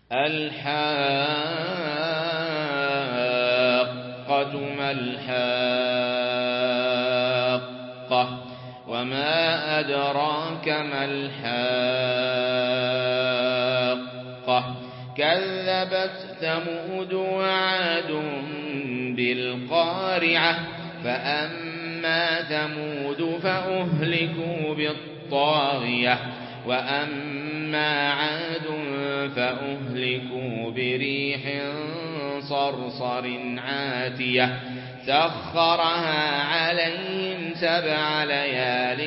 الحاقة ما الحاقة وما أدراك ما الحاقة كذبت ثمود وعاد بالقارعة فأما ثمود فأهلكوا بالطاغية وأما عاد فأهلكوا بريح صرصر عاتية سخرها عليهم 7 ليال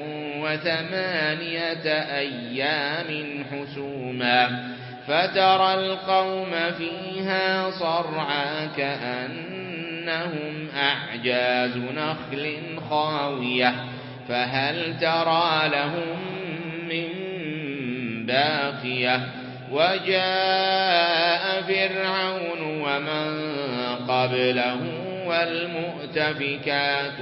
و8 أيام حسوما فترى القوم فيها صرعى كأنهم أعجاز نخل خاوية فهل ترى لهم من باقية وجاء فرعون ومن قبله والمؤتفكات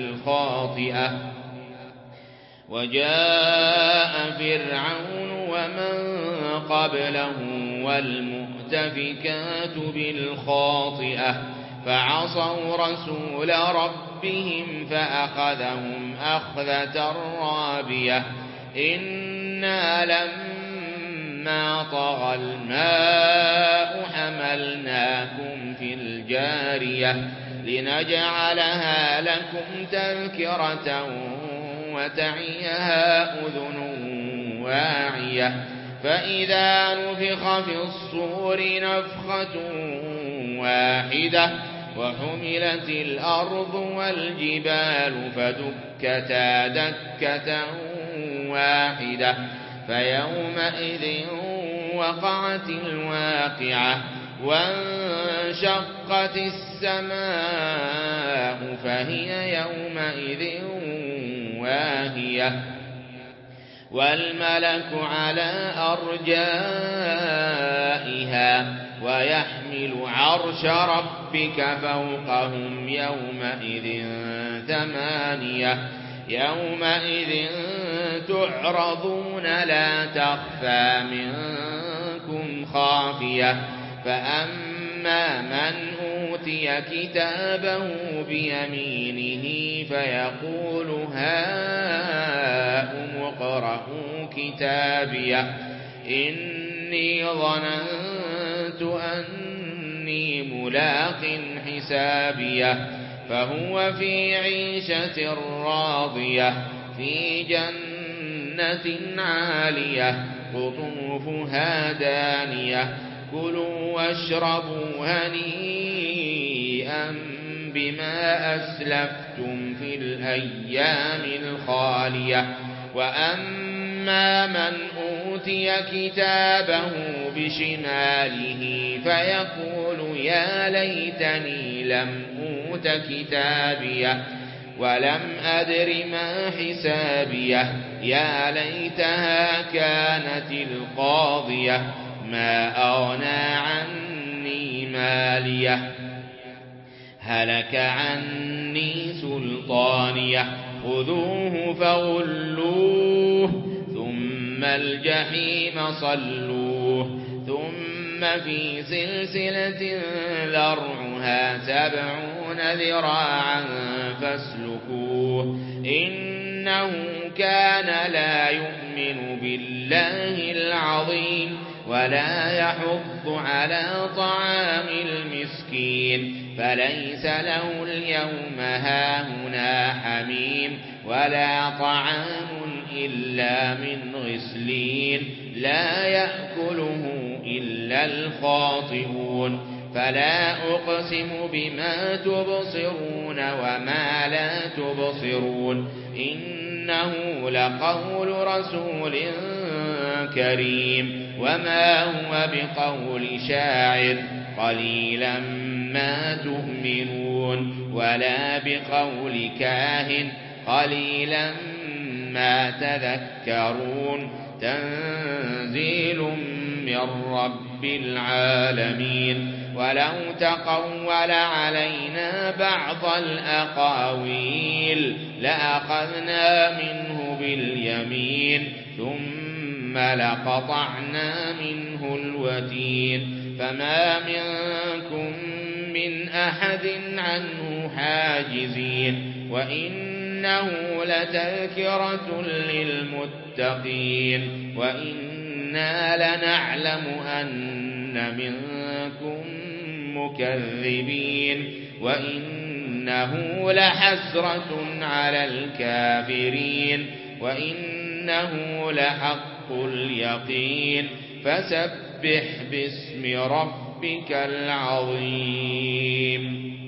بالخاطئة فعصوا رسول ربهم فأخذهم أخذة رابية إنا لما طغى الماء حملناكم في الجارية لنجعلها لكم تذكرة وتعيها أذن واعية فإذا نفخ في الصور نفخة واحدة وحملت الأرض والجبال فدكتا دكة واحدة فيومئذ وقعت الواقعة وانشقت السماء فهي يومئذ واهية والملك على أرجائها ويحمل عرش ربك فوقهم يومئذ 8 يومئذ تعرضون لا تخفى منكم خافية فأما من أوتي كتابه بيمينه فيقول هاؤم اقرءوا كتابيه إني ظننت أني ملاق حسابيه فهو في عيشة راضية في جنة عالية قطوفها دانية كلوا واشربوا هنيئا بما أسلفتم في الأيام الخالية وأما من أوتي كتابه بشماله فيقول يا ليتني لم أوت كتابيه ولم أدر ما حسابيه يا ليتها كانت القاضية ما أغنى عني ماليه هلك عني سلطانيه خذوه فغلوه ثم الجحيم صلوه ثم في سلسلة ذرعها 70 ذراعا فاسلكوه إنه كان لا يؤمن بالله العظيم ولا يحض على طعام المسكين فليس له اليوم هاهنا حميم ولا طعام إلا من غسلين لا يأكله إلا الخاطئون فلا أقسم بما تبصرون وما لا تبصرون إنه لقول رسول كريم وما هو بقول شاعر قليلا ما تؤمنون ولا بقول كاهن قليلا ما تذكرون تنزيل من رب العالمين ولو تقول علينا بعض الأقاويل لأخذنا منه باليمين ثم لقطعنا منه الوتين وتين فما منكم من أحد عنه حاجزين وإنه لتذكرة للمتقين وإنا لنعلم أن منكم مكذبين وإنه لحسرة على الكافرين وإنه لحق اليقين فسبح باسم ربك العظيم